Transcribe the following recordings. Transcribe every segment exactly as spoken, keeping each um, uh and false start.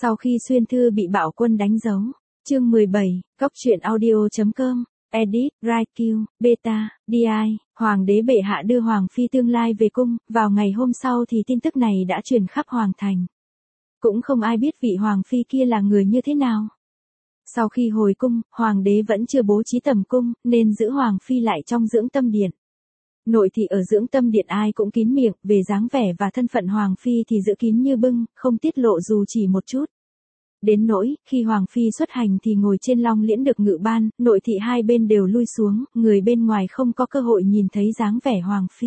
Sau khi Xuyên Thư bị bạo quân đánh dấu. Chương mười bảy, Cóc truyện audio chấm com, Edit, Write, Beta, đê i, Hoàng đế bệ hạ đưa Hoàng phi tương lai về cung, vào ngày hôm sau thì tin tức này đã truyền khắp Hoàng thành. Cũng không ai biết vị Hoàng phi kia là người như thế nào. Sau khi hồi cung, Hoàng đế vẫn chưa bố trí tầm cung, nên giữ Hoàng phi lại trong dưỡng tâm điện. Nội thị ở dưỡng tâm điện ai cũng kín miệng, về dáng vẻ và thân phận Hoàng phi thì giữ kín như bưng, không tiết lộ dù chỉ một chút. Đến nỗi, khi Hoàng phi xuất hành thì ngồi trên long liễn được ngự ban, nội thị hai bên đều lui xuống, người bên ngoài không có cơ hội nhìn thấy dáng vẻ Hoàng phi.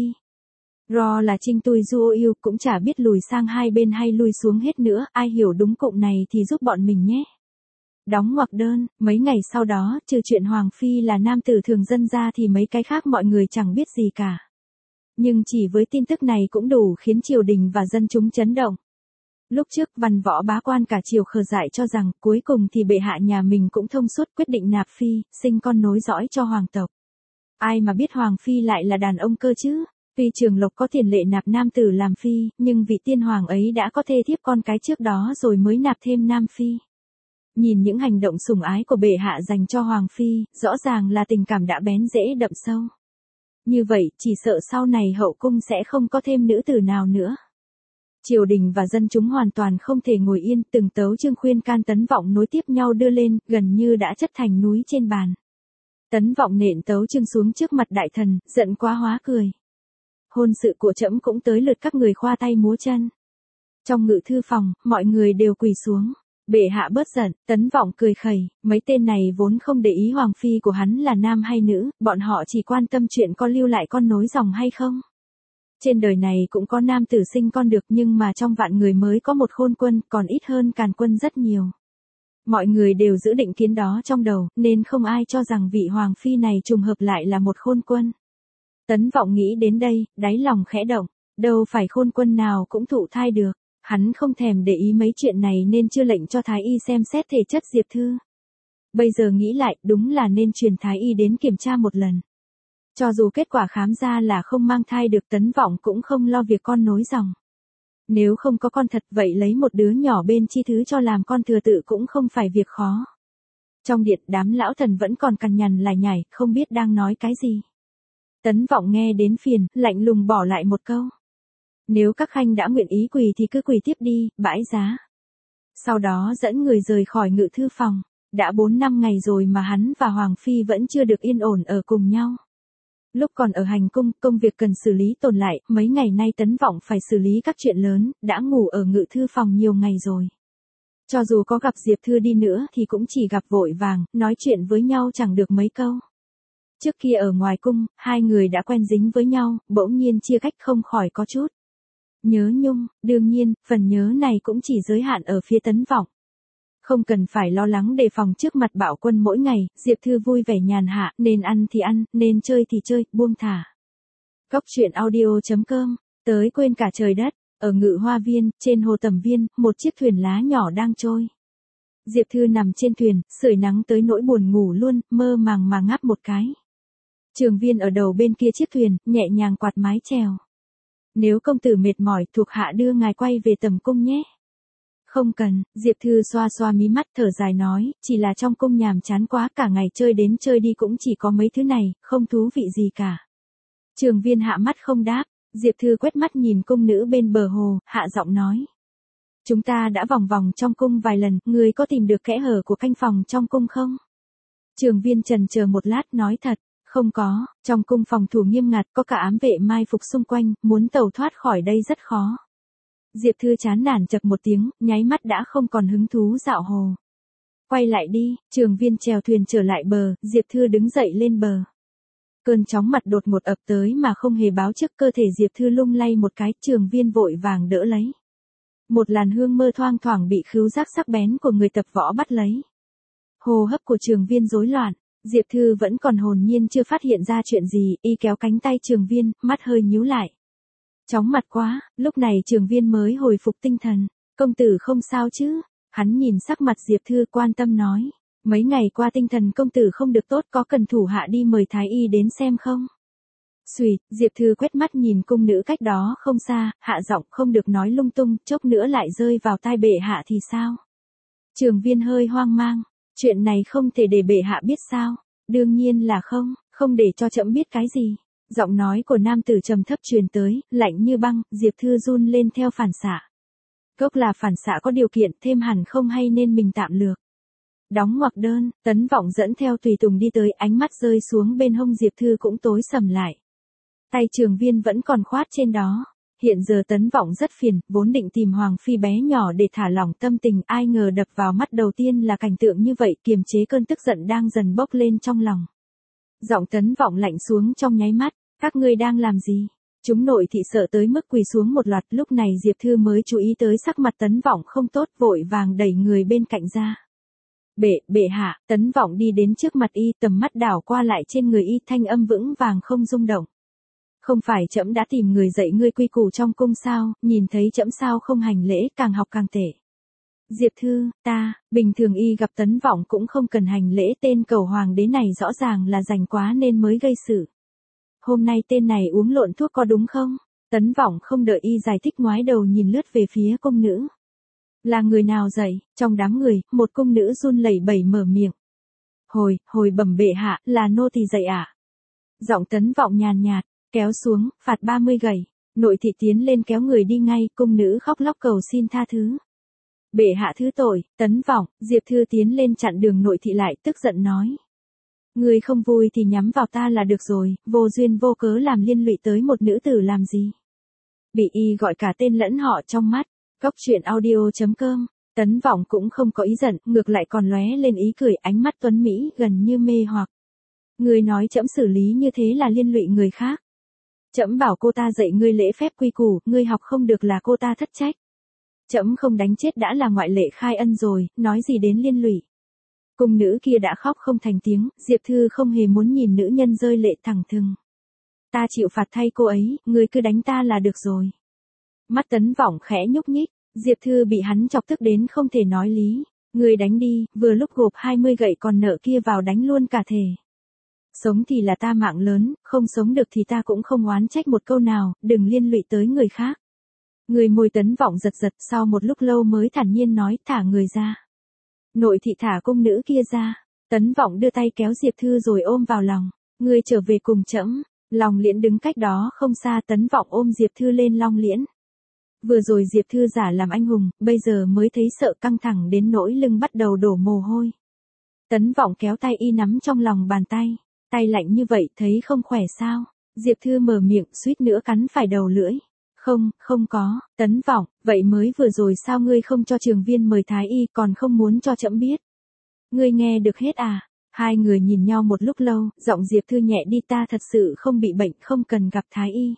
Ro là Trinh Tui Du Ô Yêu cũng chả biết lùi sang hai bên hay lui xuống hết nữa, ai hiểu đúng cụm này thì giúp bọn mình nhé. Đóng ngoặc đơn, mấy ngày sau đó, trừ chuyện Hoàng phi là nam tử thường dân ra thì mấy cái khác mọi người chẳng biết gì cả. Nhưng chỉ với tin tức này cũng đủ khiến triều đình và dân chúng chấn động. Lúc trước văn võ bá quan cả triều khờ dại cho rằng cuối cùng thì bệ hạ nhà mình cũng thông suốt quyết định nạp phi, sinh con nối dõi cho hoàng tộc. Ai mà biết Hoàng phi lại là đàn ông cơ chứ? Tuy Trường Lộc có tiền lệ nạp nam tử làm phi, nhưng vị tiên hoàng ấy đã có thê thiếp con cái trước đó rồi mới nạp thêm nam phi. Nhìn những hành động sủng ái của bệ hạ dành cho Hoàng phi, rõ ràng là tình cảm đã bén rễ đậm sâu. Như vậy, chỉ sợ sau này hậu cung sẽ không có thêm nữ tử nào nữa. Triều đình và dân chúng hoàn toàn không thể ngồi yên, từng tấu chương khuyên can Tấn Vọng nối tiếp nhau đưa lên, gần như đã chất thành núi trên bàn. Tấn Vọng nện tấu chương xuống trước mặt đại thần, giận quá hóa cười. Hôn sự của trẫm cũng tới lượt các người khoa tay múa chân. Trong ngự thư phòng, mọi người đều quỳ xuống. Bệ hạ bớt giận, Tấn Vọng cười khẩy, mấy tên này vốn không để ý Hoàng phi của hắn là nam hay nữ, bọn họ chỉ quan tâm chuyện có lưu lại con nối dòng hay không. Trên đời này cũng có nam tử sinh con được nhưng mà trong vạn người mới có một khôn quân, còn ít hơn càn quân rất nhiều. Mọi người đều giữ định kiến đó trong đầu, nên không ai cho rằng vị Hoàng phi này trùng hợp lại là một khôn quân. Tấn Vọng nghĩ đến đây, đáy lòng khẽ động, đâu phải khôn quân nào cũng thụ thai được. Hắn không thèm để ý mấy chuyện này nên chưa lệnh cho Thái y xem xét thể chất Diệp Thư. Bây giờ nghĩ lại, đúng là nên truyền Thái y đến kiểm tra một lần. Cho dù kết quả khám ra là không mang thai được, Tấn Vọng cũng không lo việc con nối dòng. Nếu không có con thật vậy lấy một đứa nhỏ bên chi thứ cho làm con thừa tự cũng không phải việc khó. Trong điện đám lão thần vẫn còn cằn nhằn lải nhải, không biết đang nói cái gì. Tấn Vọng nghe đến phiền, lạnh lùng bỏ lại một câu. Nếu các khanh đã nguyện ý quỳ thì cứ quỳ tiếp đi, bãi giá. Sau đó dẫn người rời khỏi ngự thư phòng. Đã bốn năm ngày rồi mà hắn và Hoàng phi vẫn chưa được yên ổn ở cùng nhau. Lúc còn ở hành cung, công việc cần xử lý tồn lại, mấy ngày nay Tấn Vọng phải xử lý các chuyện lớn, đã ngủ ở ngự thư phòng nhiều ngày rồi. Cho dù có gặp Diệp Thư đi nữa thì cũng chỉ gặp vội vàng, nói chuyện với nhau chẳng được mấy câu. Trước kia ở ngoài cung, hai người đã quen dính với nhau, bỗng nhiên chia cách không khỏi có chút nhớ nhung. Đương nhiên, phần nhớ này cũng chỉ giới hạn ở phía Tấn Vọng. Không cần phải lo lắng đề phòng trước mặt bạo quân mỗi ngày, Diệp Thư vui vẻ nhàn hạ, nên ăn thì ăn, nên chơi thì chơi, buông thả. Cóc truyện audio chấm com, tới quên cả trời đất, ở ngự hoa viên, trên hồ Tầm Viên, một chiếc thuyền lá nhỏ đang trôi. Diệp Thư nằm trên thuyền, sưởi nắng tới nỗi buồn ngủ luôn, mơ màng mà ngáp một cái. Trường Viên ở đầu bên kia chiếc thuyền, nhẹ nhàng quạt mái chèo. Nếu công tử mệt mỏi, thuộc hạ đưa ngài quay về tầm cung nhé. Không cần, Diệp Thư xoa xoa mí mắt thở dài nói, chỉ là trong cung nhàm chán quá, cả ngày chơi đến chơi đi cũng chỉ có mấy thứ này, không thú vị gì cả. Trường Viên hạ mắt không đáp, Diệp Thư quét mắt nhìn cung nữ bên bờ hồ, hạ giọng nói. Chúng ta đã vòng vòng trong cung vài lần, ngươi có tìm được kẽ hở của canh phòng trong cung không? Trường Viên chần chờ một lát nói thật. Không có, trong cung phòng thủ nghiêm ngặt, có cả ám vệ mai phục xung quanh, muốn tẩu thoát khỏi đây rất khó. Diệp Thư chán nản chập một tiếng, nháy mắt đã không còn hứng thú dạo hồ. Quay lại đi, Trường Viên chèo thuyền trở lại bờ, Diệp Thư đứng dậy lên bờ. Cơn chóng mặt đột ngột ập tới mà không hề báo trước, cơ thể Diệp Thư lung lay một cái, Trường Viên vội vàng đỡ lấy. Một làn hương mơ thoang thoảng bị khứu giác sắc bén của người tập võ bắt lấy. Hô hấp của Trường Viên rối loạn. Diệp Thư vẫn còn hồn nhiên chưa phát hiện ra chuyện gì, y kéo cánh tay Trường Viên, mắt hơi nhíu lại. Chóng mặt quá, lúc này Trường Viên mới hồi phục tinh thần. Công tử không sao chứ? Hắn nhìn sắc mặt Diệp Thư quan tâm nói. Mấy ngày qua tinh thần công tử không được tốt, có cần thủ hạ đi mời Thái y đến xem không? Xùi, Diệp Thư quét mắt nhìn cung nữ cách đó không xa, hạ giọng, không được nói lung tung, chốc nữa lại rơi vào tai bệ hạ thì sao? Trường Viên hơi hoang mang, chuyện này không thể để bệ hạ biết sao? Đương nhiên là không, không để cho trẫm biết cái gì. Giọng nói của nam tử trầm thấp truyền tới, lạnh như băng, Diệp Thư run lên theo phản xạ. Cốc là phản xạ có điều kiện, thêm hẳn không hay nên mình tạm lược. Đóng ngoặc đơn, Tấn Vọng dẫn theo tùy tùng đi tới, ánh mắt rơi xuống bên hông Diệp Thư cũng tối sầm lại. Tay Trường Viên vẫn còn khoát trên đó. Hiện giờ Tấn Vọng rất phiền, vốn định tìm Hoàng Phi bé nhỏ để thả lỏng tâm tình, ai ngờ đập vào mắt đầu tiên là cảnh tượng như vậy, kiềm chế cơn tức giận đang dần bốc lên trong lòng. Giọng Tấn Vọng lạnh xuống trong nháy mắt, các ngươi đang làm gì? Chúng nội thị sợ tới mức quỳ xuống một loạt, lúc này Diệp Thư mới chú ý tới sắc mặt Tấn Vọng không tốt, vội vàng đẩy người bên cạnh ra. Bệ, bệ hạ, Tấn Vọng đi đến trước mặt y, tầm mắt đảo qua lại trên người y, thanh âm vững vàng không rung động. Không phải trẫm đã tìm người dạy ngươi quy củ trong cung sao, nhìn thấy trẫm sao không hành lễ, càng học càng tệ. Diệp Thư, ta, bình thường y gặp Tấn Vọng cũng không cần hành lễ, tên cầu hoàng đế này rõ ràng là rành quá nên mới gây sự. Hôm nay tên này uống lộn thuốc có đúng không? Tấn Vọng không đợi y giải thích ngoái đầu nhìn lướt về phía cung nữ. Là người nào dạy? Trong đám người, một cung nữ run lẩy bẩy mở miệng. Hồi, hồi bẩm bệ hạ, là nô tỳ dạy ạ. À? Giọng Tấn Vọng nhàn nhạt, kéo xuống, phạt ba mươi gậy. Nội thị tiến lên kéo người đi ngay, cung nữ khóc lóc cầu xin tha thứ. Bệ hạ thứ tội, Tấn Vọng, Diệp Thư tiến lên chặn đường nội thị lại, tức giận nói. Người không vui thì nhắm vào ta là được rồi, vô duyên vô cớ làm liên lụy tới một nữ tử làm gì. Bị y gọi cả tên lẫn họ trong mắt. Cốc truyện audio chấm com, Tấn Vọng cũng không có ý giận, ngược lại còn lóe lên ý cười, ánh mắt tuấn Mỹ gần như mê hoặc. Người nói trẫm xử lý như thế là liên lụy người khác. Trẫm bảo cô ta dạy ngươi lễ phép quy củ, ngươi học không được là cô ta thất trách. Trẫm không đánh chết đã là ngoại lệ khai ân rồi, nói gì đến liên lụy. Cung nữ kia đã khóc không thành tiếng, Diệp Thư không hề muốn nhìn nữ nhân rơi lệ thẳng thừng. Ta chịu phạt thay cô ấy, ngươi cứ đánh ta là được rồi. Mắt Tấn Vọng khẽ nhúc nhích, Diệp Thư bị hắn chọc tức đến không thể nói lý. Ngươi đánh đi, vừa lúc gộp hai mươi gậy còn nợ kia vào đánh luôn cả thể. Sống thì là ta mạng lớn, không sống được thì ta cũng không oán trách một câu nào, đừng liên lụy tới người khác. Người môi Tấn Vọng giật giật, sau một lúc lâu mới thản nhiên nói, thả người ra. Nội thị thả cung nữ kia ra. Tấn Vọng đưa tay kéo Diệp Thư rồi ôm vào lòng. Ngươi trở về cùng trẫm. Long Liễn đứng cách đó không xa, Tấn Vọng ôm Diệp Thư lên Long Liễn. Vừa rồi Diệp Thư giả làm anh hùng, bây giờ mới thấy sợ, căng thẳng đến nỗi lưng bắt đầu đổ mồ hôi. Tấn Vọng kéo tay y nắm trong lòng bàn tay. Tay lạnh như vậy, thấy không khỏe sao? Diệp Thư mở miệng, suýt nữa cắn phải đầu lưỡi. Không, không có. Tấn Vọng, vậy mới vừa rồi sao ngươi không cho Trường Viên mời thái y, còn không muốn cho trẫm biết? Ngươi nghe được hết à? Hai người nhìn nhau một lúc lâu, giọng Diệp Thư nhẹ đi, ta thật sự không bị bệnh, không cần gặp thái y.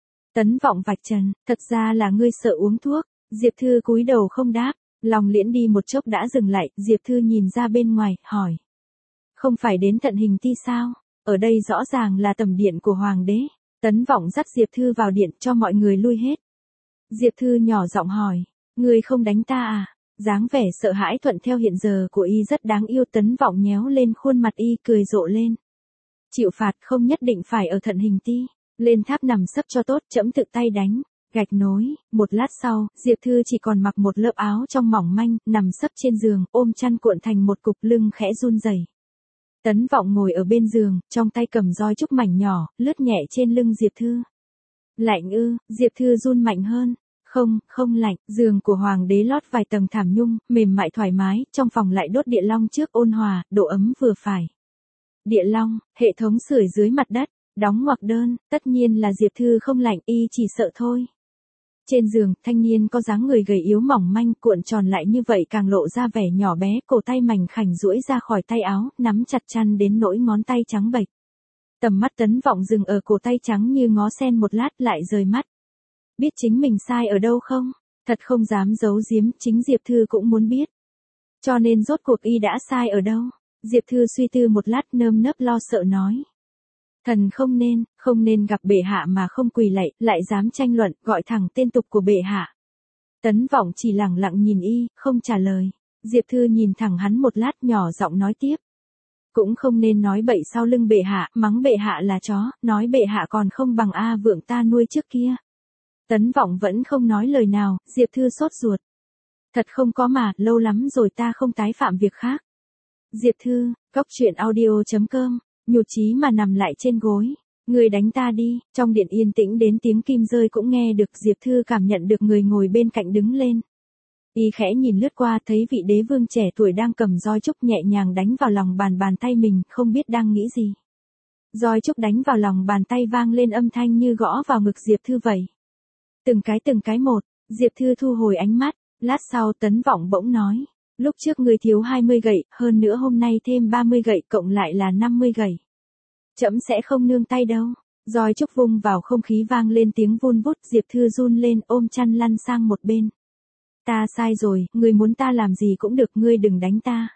Tấn Vọng vạch trần, thật ra là ngươi sợ uống thuốc. Diệp Thư cúi đầu không đáp. Long Liễn đi một chốc đã dừng lại, Diệp Thư nhìn ra bên ngoài, hỏi. Không phải đến Thận Hình Ti sao? Ở đây rõ ràng là tầm điện của hoàng đế. Tấn Vọng dắt Diệp Thư vào điện cho mọi người lui hết. Diệp Thư nhỏ giọng hỏi, ngươi không đánh ta à? Dáng vẻ sợ hãi thuận theo hiện giờ của y rất đáng yêu. Tấn Vọng nhéo lên khuôn mặt y, cười rộ lên. Chịu phạt không nhất định phải ở Thận Hình Ti. Lên tháp nằm sấp cho tốt, trẫm tự tay đánh. Gạch nối. Một lát sau, Diệp Thư chỉ còn mặc một lớp áo trong mỏng manh, nằm sấp trên giường, ôm chăn cuộn thành một cục, lưng khẽ run rẩy. Tấn Vọng ngồi ở bên giường, trong tay cầm roi trúc mảnh nhỏ, lướt nhẹ trên lưng Diệp Thư. Lạnh ư? Diệp Thư run mạnh hơn. Không, không lạnh, giường của hoàng đế lót vài tầng thảm nhung, mềm mại thoải mái, trong phòng lại đốt địa long trước ôn hòa, độ ấm vừa phải. Địa long, hệ thống sưởi dưới mặt đất, đóng ngoặc đơn, tất nhiên là Diệp Thư không lạnh, y chỉ sợ thôi. Trên giường, thanh niên có dáng người gầy yếu mỏng manh, cuộn tròn lại như vậy càng lộ ra vẻ nhỏ bé, cổ tay mảnh khảnh duỗi ra khỏi tay áo, nắm chặt chăn đến nỗi ngón tay trắng bệch. Tầm mắt Tấn Vọng dừng ở cổ tay trắng như ngó sen một lát lại rời mắt. Biết chính mình sai ở đâu không? Thật không dám giấu giếm, chính Diệp Thư cũng muốn biết. Cho nên rốt cuộc y đã sai ở đâu? Diệp Thư suy tư một lát, nơm nớp lo sợ nói. Thần không nên, không nên gặp bệ hạ mà không quỳ lạy, lại dám tranh luận, gọi thẳng tên tục của bệ hạ. Tấn Vọng chỉ lẳng lặng nhìn y, không trả lời. Diệp Thư nhìn thẳng hắn một lát, nhỏ giọng nói tiếp. Cũng không nên nói bậy sau lưng bệ hạ, mắng bệ hạ là chó, nói bệ hạ còn không bằng A Vượng ta nuôi trước kia. Tấn Vọng vẫn không nói lời nào, Diệp Thư sốt ruột. Thật không có mà, lâu lắm rồi ta không tái phạm việc khác. Diệp Thư, cốc truyện audio chấm com, nhụt chí mà nằm lại trên gối. Người đánh ta đi, trong điện yên tĩnh đến tiếng kim rơi cũng nghe được. Diệp Thư cảm nhận được người ngồi bên cạnh đứng lên. Y khẽ nhìn lướt qua thấy vị đế vương trẻ tuổi đang cầm roi trúc nhẹ nhàng đánh vào lòng bàn bàn tay mình, không biết đang nghĩ gì. Roi trúc đánh vào lòng bàn tay vang lên âm thanh như gõ vào ngực Diệp Thư vậy. Từng cái từng cái một, Diệp Thư thu hồi ánh mắt, lát sau Tấn Vọng bỗng nói. Lúc trước ngươi thiếu hai mươi gậy, hơn nữa hôm nay thêm ba mươi gậy, cộng lại là năm mươi gậy. Trẫm sẽ không nương tay đâu. Roi trúc vung vào không khí vang lên tiếng vun vút, Diệp Thư run lên ôm chăn lăn sang một bên. Ta sai rồi, ngươi muốn ta làm gì cũng được, ngươi đừng đánh ta.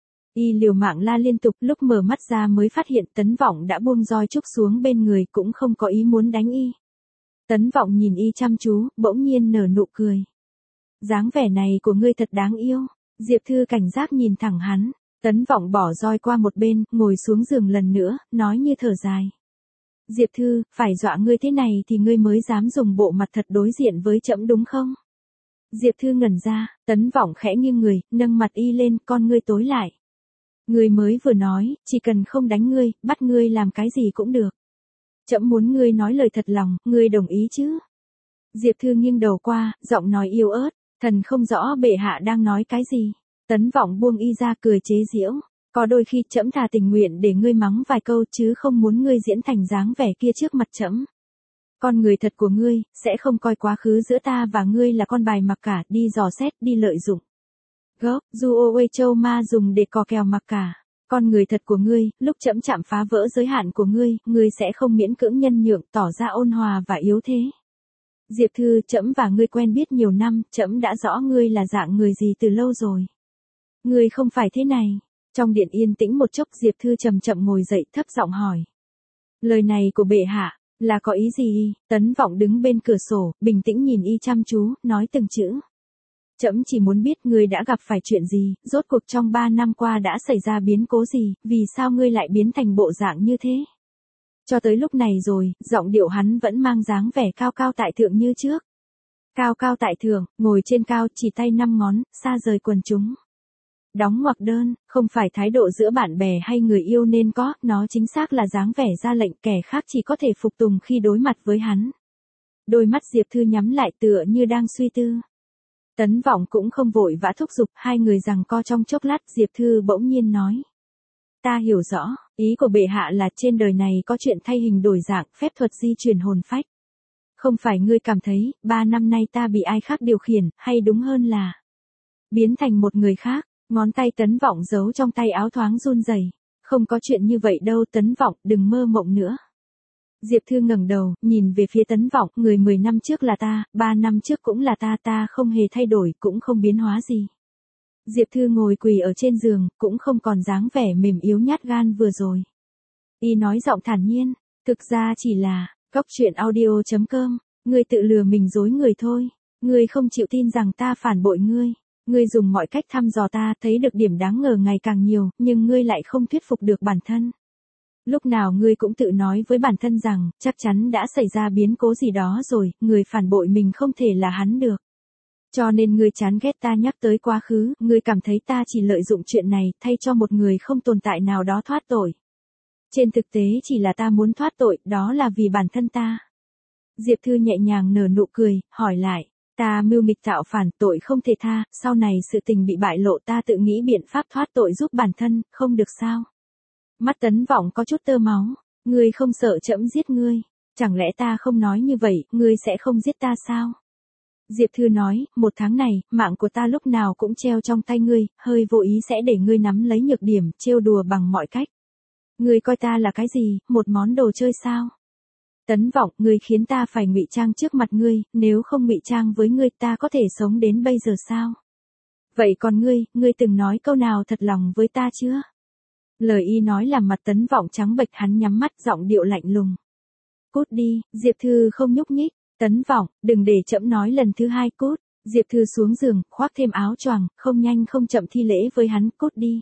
Y liều mạng la liên tục, lúc mở mắt ra mới phát hiện Tấn Vọng đã buông roi trúc xuống bên người, cũng không có ý muốn đánh y. Tấn Vọng nhìn y chăm chú, bỗng nhiên nở nụ cười. Dáng vẻ này của ngươi thật đáng yêu. Diệp Thư cảnh giác nhìn thẳng hắn. Tấn Vọng bỏ roi qua một bên, ngồi xuống giường lần nữa, nói như thở dài. Diệp Thư, phải dọa ngươi thế này thì ngươi mới dám dùng bộ mặt thật đối diện với trẫm đúng không? Diệp Thư ngẩn ra, Tấn Vọng khẽ nghiêng người, nâng mặt y lên, con ngươi tối lại. Ngươi mới vừa nói, chỉ cần không đánh ngươi, bắt ngươi làm cái gì cũng được. Trẫm muốn ngươi nói lời thật lòng, ngươi đồng ý chứ? Diệp Thư nghiêng đầu qua, giọng nói yếu ớt, thần không rõ bệ hạ đang nói cái gì. Tấn Vọng buông y ra cười chế giễu, có đôi khi trẫm thà tình nguyện để ngươi mắng vài câu chứ không muốn ngươi diễn thành dáng vẻ kia trước mặt trẫm. Con người thật của ngươi, sẽ không coi quá khứ giữa ta và ngươi là con bài mặc cả, đi dò xét, đi lợi dụng. Gốc, du ô uê châu ma dùng để cò kèo mặc cả. Con người thật của ngươi, lúc trẫm chạm phá vỡ giới hạn của ngươi, ngươi sẽ không miễn cưỡng nhân nhượng, tỏ ra ôn hòa và yếu thế. Diệp Thư, trẫm và ngươi quen biết nhiều năm, trẫm đã rõ ngươi là dạng người gì từ lâu rồi. Ngươi không phải thế này. Trong điện yên tĩnh một chốc, Diệp Thư chậm chậm ngồi dậy, thấp giọng hỏi. Lời này của bệ hạ, là có ý gì? Tấn Vọng đứng bên cửa sổ, bình tĩnh nhìn y chăm chú, nói từng chữ. Trẫm chỉ muốn biết ngươi đã gặp phải chuyện gì, rốt cuộc trong ba năm qua đã xảy ra biến cố gì, vì sao ngươi lại biến thành bộ dạng như thế? Cho tới lúc này rồi, giọng điệu hắn vẫn mang dáng vẻ cao cao tại thượng như trước. Cao cao tại thượng, ngồi trên cao, chỉ tay năm ngón, xa rời quần chúng. Đóng ngoặc đơn, không phải thái độ giữa bạn bè hay người yêu nên có, nó chính xác là dáng vẻ ra lệnh, kẻ khác chỉ có thể phục tùng khi đối mặt với hắn. Đôi mắt Diệp Thư nhắm lại tựa như đang suy tư. Tấn Vọng cũng không vội vã thúc giục, hai người giằng co trong chốc lát, Diệp Thư bỗng nhiên nói. Ta hiểu rõ, ý của bệ hạ là trên đời này có chuyện thay hình đổi dạng, phép thuật di chuyển hồn phách. Không phải ngươi cảm thấy, ba năm nay ta bị ai khác điều khiển, hay đúng hơn là biến thành một người khác. Ngón tay Tấn Vọng giấu trong tay áo thoáng run rẩy. Không có chuyện như vậy đâu Tấn Vọng, đừng mơ mộng nữa. Diệp Thư ngẩng đầu, nhìn về phía Tấn Vọng, người mười năm trước là ta, ba năm trước cũng là ta, ta không hề thay đổi, cũng không biến hóa gì. Diệp Thư ngồi quỳ ở trên giường, cũng không còn dáng vẻ mềm yếu nhát gan vừa rồi. Y nói giọng thản nhiên, thực ra chỉ là, cốc truyện audio chấm com, ngươi tự lừa mình dối người thôi. Ngươi không chịu tin rằng ta phản bội ngươi. Ngươi dùng mọi cách thăm dò ta, thấy được điểm đáng ngờ ngày càng nhiều, nhưng ngươi lại không thuyết phục được bản thân. Lúc nào ngươi cũng tự nói với bản thân rằng, chắc chắn đã xảy ra biến cố gì đó rồi, người phản bội mình không thể là hắn được. Cho nên ngươi chán ghét ta nhắc tới quá khứ, ngươi cảm thấy ta chỉ lợi dụng chuyện này, thay cho một người không tồn tại nào đó thoát tội. Trên thực tế chỉ là ta muốn thoát tội, đó là vì bản thân ta. Diệp Thư nhẹ nhàng nở nụ cười, hỏi lại. Ta mưu mịch tạo phản, tội không thể tha, sau này sự tình bị bại lộ ta tự nghĩ biện pháp thoát tội giúp bản thân, không được sao? Mắt Tấn Vọng có chút tơ máu, ngươi không sợ trẫm giết ngươi, chẳng lẽ ta không nói như vậy, ngươi sẽ không giết ta sao? Diệp Thư nói, một tháng này, mạng của ta lúc nào cũng treo trong tay ngươi, hơi vô ý sẽ để ngươi nắm lấy nhược điểm, trêu đùa bằng mọi cách. Ngươi coi ta là cái gì, một món đồ chơi sao? Tấn Vọng, ngươi khiến ta phải ngụy trang trước mặt ngươi, nếu không ngụy trang với ngươi ta có thể sống đến bây giờ sao? Vậy còn ngươi, ngươi từng nói câu nào thật lòng với ta chưa? Lời y nói làm mặt Tấn Vọng trắng bệch, hắn nhắm mắt, giọng điệu lạnh lùng. Cút đi, Diệp Thư không nhúc nhích. Tấn Vọng, đừng để trẫm nói lần thứ hai, cút. Diệp Thư xuống giường, khoác thêm áo choàng, không nhanh không chậm thi lễ với hắn, cút đi.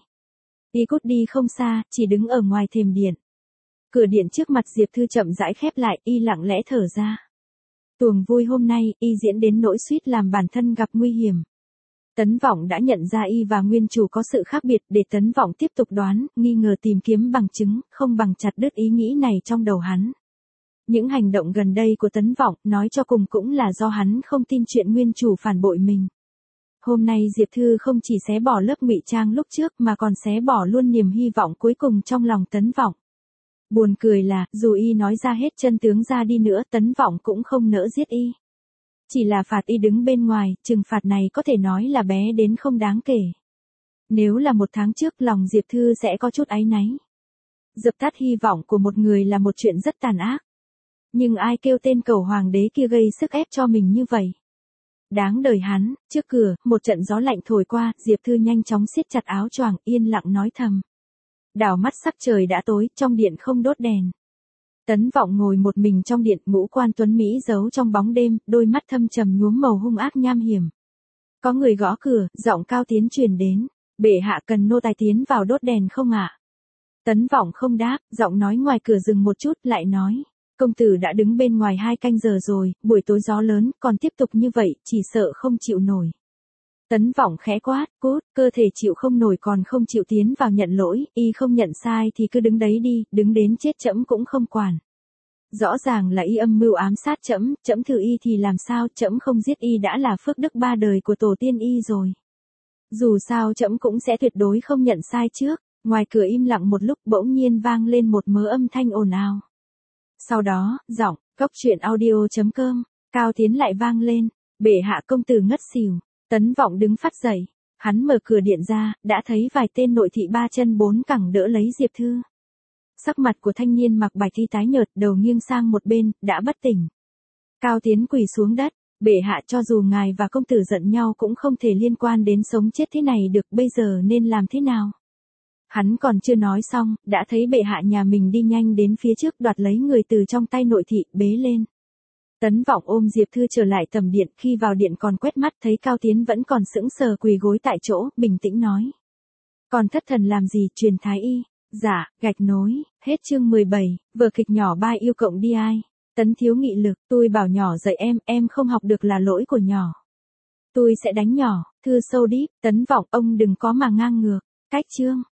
Y cút đi không xa, chỉ đứng ở ngoài thềm điện. Cửa điện trước mặt Diệp Thư chậm rãi khép lại, y lặng lẽ thở ra. Tuồng vui hôm nay, y diễn đến nỗi suýt làm bản thân gặp nguy hiểm. Tấn Vọng đã nhận ra y và nguyên chủ có sự khác biệt để Tấn Vọng tiếp tục đoán, nghi ngờ tìm kiếm bằng chứng, không bằng chặt đứt ý nghĩ này trong đầu hắn. Những hành động gần đây của Tấn Vọng nói cho cùng cũng là do hắn không tin chuyện nguyên chủ phản bội mình. Hôm nay Diệp Thư không chỉ xé bỏ lớp ngụy trang lúc trước mà còn xé bỏ luôn niềm hy vọng cuối cùng trong lòng Tấn Vọng. Buồn cười là, dù y nói ra hết chân tướng ra đi nữa, Tấn Vọng cũng không nỡ giết y. Chỉ là phạt y đứng bên ngoài, trừng phạt này có thể nói là bé đến không đáng kể. Nếu là một tháng trước lòng Diệp Thư sẽ có chút áy náy. Dập tắt hy vọng của một người là một chuyện rất tàn ác. Nhưng ai kêu tên cẩu hoàng đế kia gây sức ép cho mình như vậy? Đáng đời hắn. Trước cửa, một trận gió lạnh thổi qua, Diệp Thư nhanh chóng siết chặt áo choàng, yên lặng nói thầm. Đảo mắt sắc trời đã tối, trong điện không đốt đèn. Tấn Vọng ngồi một mình trong điện, ngũ quan tuấn mỹ giấu trong bóng đêm, đôi mắt thâm trầm nhuốm màu hung ác nham hiểm. Có người gõ cửa, giọng cao tiến truyền đến. Bệ hạ cần nô tài tiến vào đốt đèn không ạ? À? Tấn Vọng không đáp, giọng nói ngoài cửa dừng một chút, lại nói. Công tử đã đứng bên ngoài hai canh giờ rồi, buổi tối gió lớn, còn tiếp tục như vậy, chỉ sợ không chịu nổi. Tấn Vọng khẽ quát, cút, cơ thể chịu không nổi còn không chịu tiến vào nhận lỗi, y không nhận sai thì cứ đứng đấy đi, đứng đến chết trẫm cũng không quản. Rõ ràng là y âm mưu ám sát trẫm, trẫm thử y thì làm sao, trẫm không giết y đã là phước đức ba đời của tổ tiên y rồi. Dù sao trẫm cũng sẽ tuyệt đối không nhận sai trước. Ngoài cửa im lặng một lúc, bỗng nhiên vang lên một mớ âm thanh ồn ào. Sau đó, giọng, cốc truyện audio chấm com, cao tiến lại vang lên, bệ hạ công tử ngất xỉu. Tấn Vọng đứng phát dậy, hắn mở cửa điện ra, đã thấy vài tên nội thị ba chân bốn cẳng đỡ lấy Diệp Thư. Sắc mặt của thanh niên mặc bạch y tái nhợt, đầu nghiêng sang một bên, đã bất tỉnh. Cao tiến quỳ xuống đất, bệ hạ, cho dù ngài và công tử giận nhau cũng không thể liên quan đến sống chết thế này được, bây giờ nên làm thế nào? Hắn còn chưa nói xong, đã thấy bệ hạ nhà mình đi nhanh đến phía trước đoạt lấy người từ trong tay nội thị, bế lên. Tấn Vọng ôm Diệp Thư trở lại tầm điện, khi vào điện còn quét mắt thấy Cao Tiến vẫn còn sững sờ quỳ gối tại chỗ, bình tĩnh nói. Còn thất thần làm gì, truyền thái y. Dạ, gạch nối, hết chương mười bảy, vở kịch nhỏ ba yêu cộng đi ai. Tấn thiếu nghị lực, tôi bảo nhỏ dạy em, em không học được là lỗi của nhỏ. Tôi sẽ đánh nhỏ, Thư sâu đít, Tấn Vọng, ông đừng có mà ngang ngược. Cách chương.